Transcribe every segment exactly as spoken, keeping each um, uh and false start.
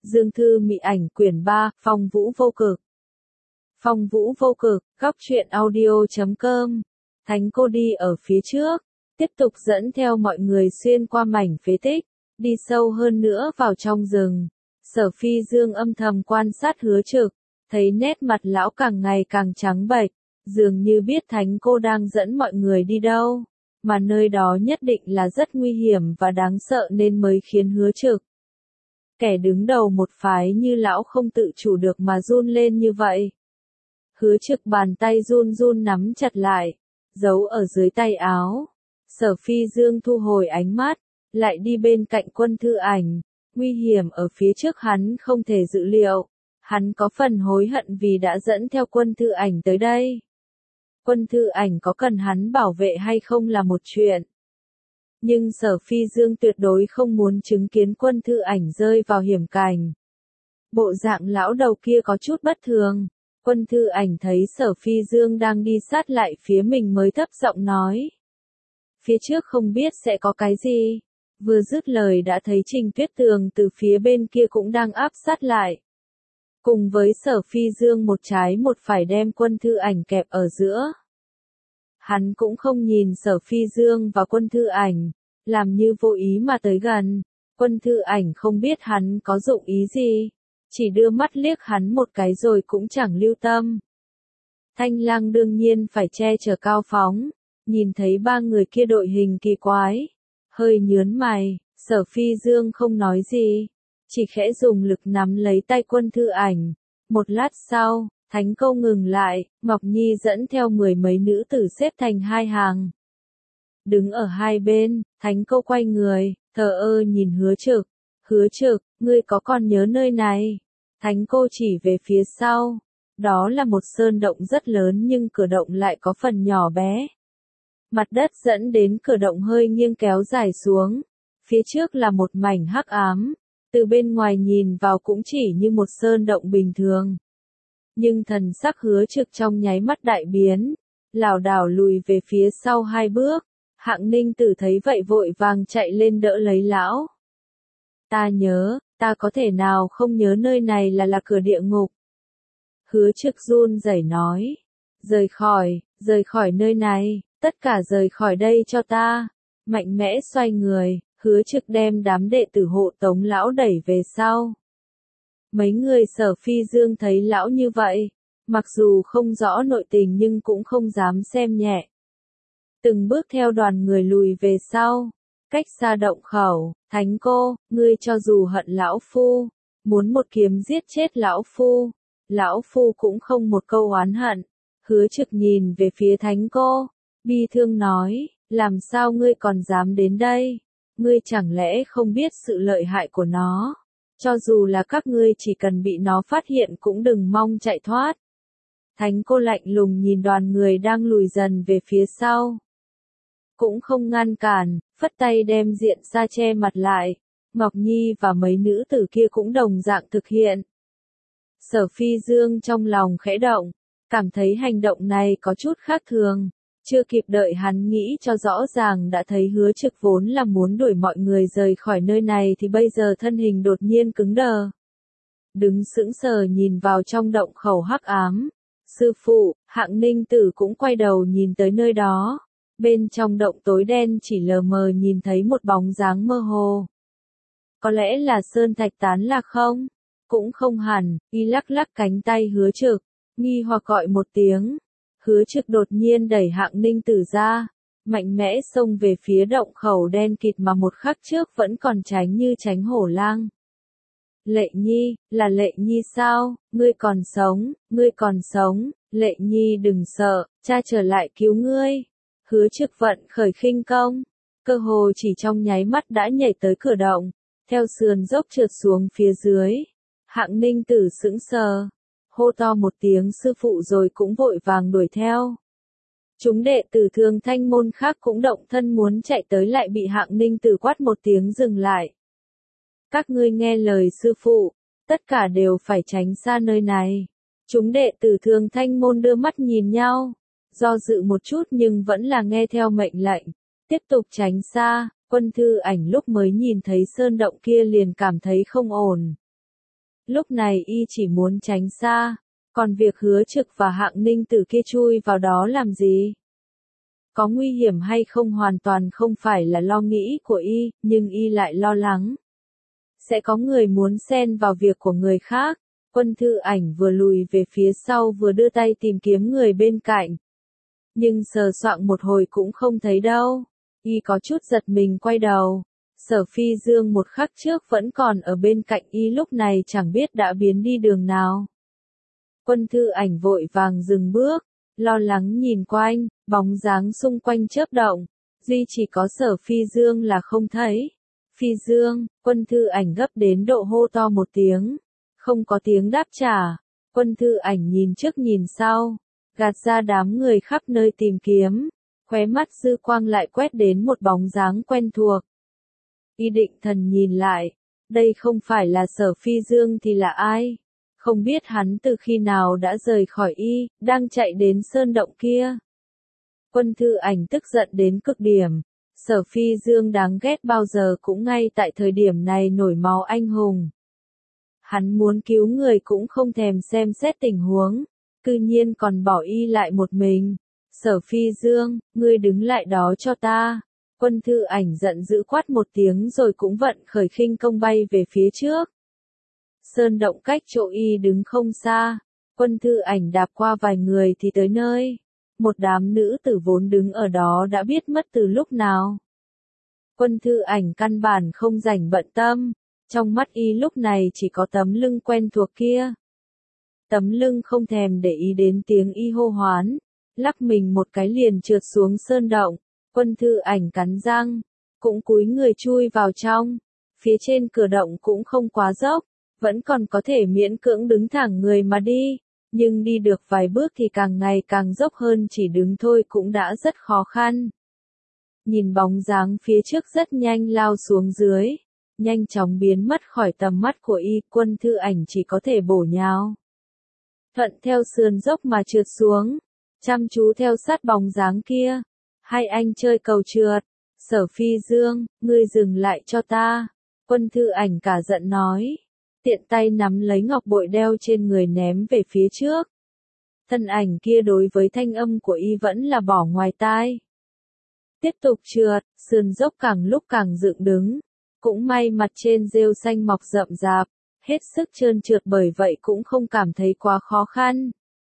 Dương thư mị ảnh quyển ba, Phong vũ vô cực. Phong vũ vô cực, góc truyện audio chấm com. Thánh cô đi ở phía trước, tiếp tục dẫn theo mọi người xuyên qua mảnh phế tích, đi sâu hơn nữa vào trong rừng. Sở Phi Dương âm thầm quan sát Hứa Trực, thấy nét mặt lão càng ngày càng trắng bệch, dường như biết thánh cô đang dẫn mọi người đi đâu, mà nơi đó nhất định là rất nguy hiểm và đáng sợ nên mới khiến Hứa Trực, kẻ đứng đầu một phái như lão, không tự chủ được mà run lên như vậy. Hứa Trực bàn tay run run nắm chặt lại, giấu ở dưới tay áo. Sở Phi Dương thu hồi ánh mắt, lại đi bên cạnh Quân Thư Ảnh. Nguy hiểm ở phía trước hắn không thể dự liệu. Hắn có phần hối hận vì đã dẫn theo Quân Thư Ảnh tới đây. Quân Thư Ảnh có cần hắn bảo vệ hay không là một chuyện. Nhưng Sở Phi Dương tuyệt đối không muốn chứng kiến Quân Thư Ảnh rơi vào hiểm cảnh. Bộ dạng lão đầu kia có chút bất thường. Quân Thư Ảnh thấy Sở Phi Dương đang đi sát lại phía mình mới thấp giọng nói. Phía trước không biết sẽ có cái gì. Vừa dứt lời đã thấy Trình Tuyết Tường từ phía bên kia cũng đang áp sát lại. Cùng với Sở Phi Dương một trái một phải đem Quân Thư Ảnh kẹp ở giữa. Hắn cũng không nhìn Sở Phi Dương và Quân Thư Ảnh, làm như vô ý mà tới gần. Quân Thư Ảnh không biết hắn có dụng ý gì, chỉ đưa mắt liếc hắn một cái rồi cũng chẳng lưu tâm. Thanh Lang đương nhiên phải che chở cao phóng, nhìn thấy ba người kia đội hình kỳ quái, hơi nhớn mày. Sở Phi Dương không nói gì, chỉ khẽ dùng lực nắm lấy tay Quân Thư Ảnh. Một lát sau, thánh câu ngừng lại, Ngọc Nhi dẫn theo mười mấy nữ tử xếp thành hai hàng. Đứng ở hai bên, thánh câu quay người, thờ ơ nhìn Hứa Trực. Hứa Trực, ngươi có còn nhớ nơi này? Thánh cô chỉ về phía sau. Đó là một sơn động rất lớn nhưng cửa động lại có phần nhỏ bé. Mặt đất dẫn đến cửa động hơi nghiêng kéo dài xuống. Phía trước là một mảnh hắc ám. Từ bên ngoài nhìn vào cũng chỉ như một sơn động bình thường. Nhưng thần sắc Hứa Trực trong nháy mắt đại biến, lảo đảo lùi về phía sau hai bước. Hạng Ninh Tử thấy vậy vội vàng chạy lên đỡ lấy lão. Ta nhớ, ta có thể nào không nhớ nơi này là là cửa địa ngục. Hứa Trực run rẩy nói. Rời khỏi, rời khỏi nơi này, tất cả rời khỏi đây cho ta. Mạnh mẽ xoay người, Hứa Trực đem đám đệ tử hộ tống lão đẩy về sau. Mấy người Sở Phi Dương thấy lão như vậy, mặc dù không rõ nội tình nhưng cũng không dám xem nhẹ. Từng bước theo đoàn người lùi về sau, cách xa động khẩu. Thánh cô, ngươi cho dù hận lão phu, muốn một kiếm giết chết lão phu, lão phu cũng không một câu oán hận. Hứa Trực nhìn về phía thánh cô, bi thương nói, làm sao ngươi còn dám đến đây? Ngươi chẳng lẽ không biết sự lợi hại của nó? Cho dù là các ngươi chỉ cần bị nó phát hiện cũng đừng mong chạy thoát. Thánh cô lạnh lùng nhìn đoàn người đang lùi dần về phía sau. Cũng không ngăn cản, phất tay đem diện ra che mặt lại. Ngọc Nhi và mấy nữ tử kia cũng đồng dạng thực hiện. Sở Phi Dương trong lòng khẽ động, cảm thấy hành động này có chút khác thường. Chưa kịp đợi hắn nghĩ cho rõ ràng đã thấy Hứa Trực vốn là muốn đuổi mọi người rời khỏi nơi này thì bây giờ thân hình đột nhiên cứng đờ. Đứng sững sờ nhìn vào trong động khẩu hắc ám. Sư phụ, Hạng Ninh Tử cũng quay đầu nhìn tới nơi đó. Bên trong động tối đen chỉ lờ mờ nhìn thấy một bóng dáng mơ hồ. Có lẽ là sơn thạch tán lạc không? Cũng không hẳn. Y lắc lắc cánh tay Hứa Trực, nghi hoặc gọi một tiếng. Hứa Trực đột nhiên đẩy Hạng Ninh Tử ra, mạnh mẽ xông về phía động khẩu đen kịt mà một khắc trước vẫn còn tránh như tránh hổ lang. Lệ Nhi, là Lệ Nhi sao? Ngươi còn sống, ngươi còn sống. Lệ Nhi đừng sợ, cha trở lại cứu ngươi. Hứa Trực vận khởi khinh công, cơ hồ chỉ trong nháy mắt đã nhảy tới cửa động, theo sườn dốc trượt xuống phía dưới. Hạng Ninh Tử sững sờ, hô to một tiếng sư phụ rồi cũng vội vàng đuổi theo. Chúng đệ tử Thường Thanh môn khác cũng động thân muốn chạy tới lại bị Hạng Ninh Tử quát một tiếng dừng lại. Các ngươi nghe lời sư phụ, tất cả đều phải tránh xa nơi này. Chúng đệ tử Thường Thanh môn đưa mắt nhìn nhau, do dự một chút nhưng vẫn là nghe theo mệnh lệnh, tiếp tục tránh xa. Quân Thư Ảnh lúc mới nhìn thấy sơn động kia liền cảm thấy không ổn. Lúc này y chỉ muốn tránh xa, còn việc Hứa Trực và Hạng Ninh Tử kia chui vào đó làm gì? Có nguy hiểm hay không hoàn toàn không phải là lo nghĩ của y, nhưng y lại lo lắng. Sẽ có người muốn xen vào việc của người khác. Quân Thư Ảnh vừa lùi về phía sau vừa đưa tay tìm kiếm người bên cạnh. Nhưng sờ soạng một hồi cũng không thấy đâu. Y có chút giật mình quay đầu. Sở Phi Dương một khắc trước vẫn còn ở bên cạnh y lúc này chẳng biết đã biến đi đường nào. Quân Thư Ảnh vội vàng dừng bước, lo lắng nhìn quanh, bóng dáng xung quanh chớp động. Duy chỉ có Sở Phi Dương là không thấy. Phi Dương, Quân Thư Ảnh gấp đến độ hô to một tiếng. Không có tiếng đáp trả. Quân Thư Ảnh nhìn trước nhìn sau, gạt ra đám người khắp nơi tìm kiếm. Khóe mắt dư quang lại quét đến một bóng dáng quen thuộc. Y định thần nhìn lại, đây không phải là Sở Phi Dương thì là ai? Không biết hắn từ khi nào đã rời khỏi y, đang chạy đến sơn động kia. Quân Thư Ảnh tức giận đến cực điểm. Sở Phi Dương đáng ghét bao giờ cũng ngay tại thời điểm này nổi máu anh hùng. Hắn muốn cứu người cũng không thèm xem xét tình huống, cư nhiên còn bỏ y lại một mình. Sở Phi Dương, ngươi đứng lại đó cho ta. Quân Thư Ảnh giận dữ quát một tiếng rồi cũng vận khởi khinh công bay về phía trước. Sơn động cách chỗ y đứng không xa. Quân Thư Ảnh đạp qua vài người thì tới nơi. Một đám nữ tử vốn đứng ở đó đã biết mất từ lúc nào. Quân Thư Ảnh căn bản không rảnh bận tâm. Trong mắt y lúc này chỉ có tấm lưng quen thuộc kia. Tấm lưng không thèm để ý đến tiếng y hô hoán. Lắc mình một cái liền trượt xuống sơn động. Quân Thư Ảnh cắn răng, cũng cúi người chui vào trong. Phía trên cửa động cũng không quá dốc, vẫn còn có thể miễn cưỡng đứng thẳng người mà đi. Nhưng đi được vài bước thì càng ngày càng dốc hơn, chỉ đứng thôi cũng đã rất khó khăn. Nhìn bóng dáng phía trước rất nhanh lao xuống dưới. Nhanh chóng biến mất khỏi tầm mắt của y, Quân Thư Ảnh chỉ có thể bổ nhào. Thuận theo sườn dốc mà trượt xuống, chăm chú theo sát bóng dáng kia. Hai anh chơi cầu trượt. Sở Phi Dương, ngươi dừng lại cho ta. Quân Thư Ảnh cả giận nói. Tiện tay nắm lấy ngọc bội đeo trên người ném về phía trước. Thân ảnh kia đối với thanh âm của y vẫn là bỏ ngoài tai. Tiếp tục trượt, sườn dốc càng lúc càng dựng đứng. Cũng may mặt trên rêu xanh mọc rậm rạp, hết sức trơn trượt bởi vậy cũng không cảm thấy quá khó khăn.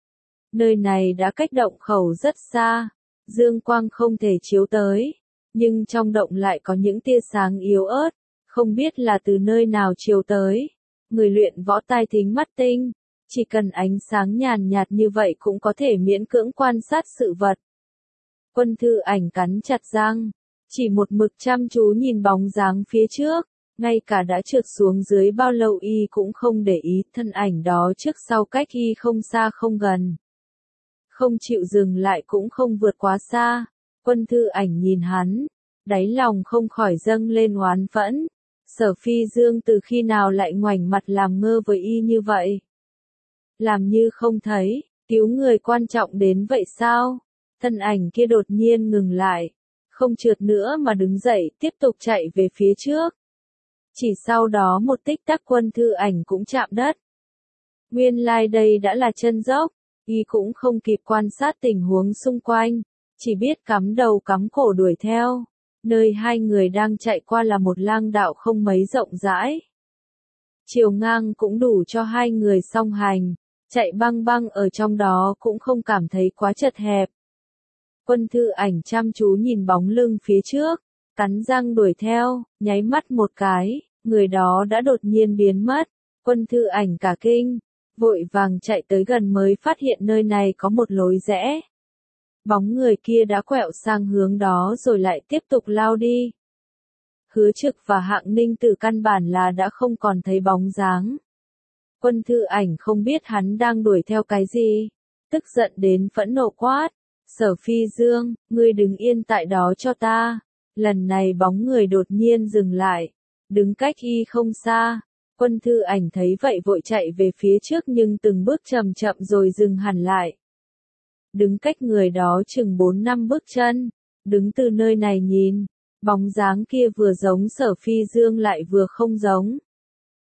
Nơi này đã cách động khẩu rất xa, dương quang không thể chiếu tới, nhưng trong động lại có những tia sáng yếu ớt, không biết là từ nơi nào chiếu tới. Người luyện võ tai thính mắt tinh, chỉ cần ánh sáng nhàn nhạt như vậy cũng có thể miễn cưỡng quan sát sự vật. Quân Thư Ảnh cắn chặt răng, chỉ một mực chăm chú nhìn bóng dáng phía trước, ngay cả đã trượt xuống dưới bao lâu y cũng không để ý, thân ảnh đó trước sau cách y không xa không gần. Không chịu dừng lại cũng không vượt quá xa. Quân Thư Ảnh nhìn hắn, đáy lòng không khỏi dâng lên oán phẫn. Sở Phi Dương từ khi nào lại ngoảnh mặt làm ngơ với y như vậy? Làm như không thấy, cứu người quan trọng đến vậy sao? Thân ảnh kia đột nhiên ngừng lại, không trượt nữa mà đứng dậy tiếp tục chạy về phía trước. Chỉ sau đó một tích tắc Quân Thư Ảnh cũng chạm đất. Nguyên lai like đây đã là chân dốc, y cũng không kịp quan sát tình huống xung quanh, chỉ biết cắm đầu cắm cổ đuổi theo. Nơi hai người đang chạy qua là một lang đạo không mấy rộng rãi. Chiều ngang cũng đủ cho hai người song hành, chạy băng băng ở trong đó cũng không cảm thấy quá chật hẹp. Quân Thư Ảnh chăm chú nhìn bóng lưng phía trước, cắn răng đuổi theo, nháy mắt một cái, người đó đã đột nhiên biến mất. Quân Thư Ảnh cả kinh, vội vàng chạy tới gần mới phát hiện nơi này có một lối rẽ. Bóng người kia đã quẹo sang hướng đó rồi lại tiếp tục lao đi. Hứa Trực và Hạng Ninh Tử căn bản là đã không còn thấy bóng dáng. Quân Thư Ảnh không biết hắn đang đuổi theo cái gì, tức giận đến phẫn nộ quát. Sở Phi Dương, ngươi đứng yên tại đó cho ta. Lần này bóng người đột nhiên dừng lại, đứng cách y không xa. Quân Thư Ảnh thấy vậy vội chạy về phía trước nhưng từng bước chậm chậm rồi dừng hẳn lại. Đứng cách người đó chừng bốn năm bước chân, đứng từ nơi này nhìn, bóng dáng kia vừa giống Sở Phi Dương lại vừa không giống.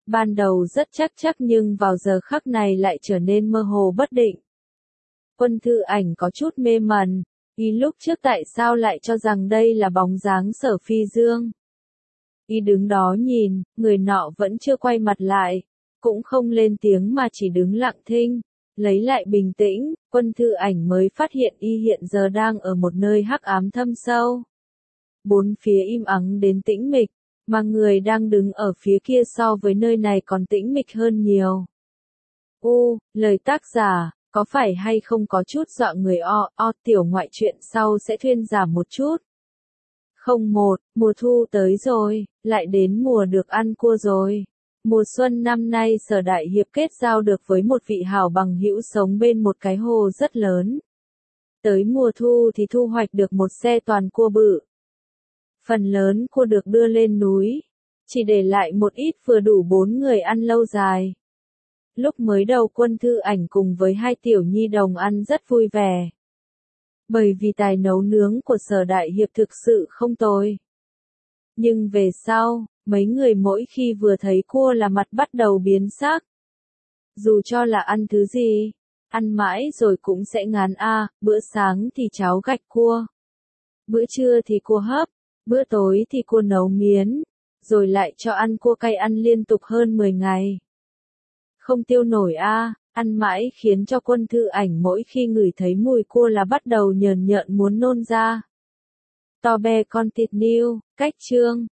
Ban đầu rất chắc chắc nhưng vào giờ khắc này lại trở nên mơ hồ bất định. Quân Thư Ảnh có chút mê mẩn, y lúc trước tại sao lại cho rằng đây là bóng dáng Sở Phi Dương. Y đứng đó nhìn, người nọ vẫn chưa quay mặt lại, cũng không lên tiếng mà chỉ đứng lặng thinh. Lấy lại bình tĩnh, Quân Thư Ảnh mới phát hiện y hiện giờ đang ở một nơi hắc ám thâm sâu. Bốn phía im ắng đến tĩnh mịch, mà người đang đứng ở phía kia so với nơi này còn tĩnh mịch hơn nhiều. U, lời tác giả, có phải hay không có chút dọa người o, o tiểu ngoại truyện sau sẽ thuyên giảm một chút. Không một, mùa thu tới rồi, lại đến mùa được ăn cua rồi. Mùa xuân năm nay Sở Đại Hiệp kết giao được với một vị hảo bằng hữu sống bên một cái hồ rất lớn. Tới mùa thu thì thu hoạch được một xe toàn cua bự. Phần lớn cua được đưa lên núi, chỉ để lại một ít vừa đủ bốn người ăn lâu dài. Lúc mới đầu Quân Thư Ảnh cùng với hai tiểu nhi đồng ăn rất vui vẻ. Bởi vì tài nấu nướng của Sở Đại Hiệp thực sự không tồi. Nhưng về sau, mấy người mỗi khi vừa thấy cua là mặt bắt đầu biến sắc. Dù cho là ăn thứ gì, ăn mãi rồi cũng sẽ ngán a, bữa sáng thì cháo gạch cua, bữa trưa thì cua hấp, bữa tối thì cua nấu miến, rồi lại cho ăn cua cay ăn liên tục hơn mười ngày. Không tiêu nổi a, ăn mãi khiến cho Quân Thư Ảnh mỗi khi ngửi thấy mùi cua là bắt đầu nhờn nhợn muốn nôn ra. To be continue, cách chương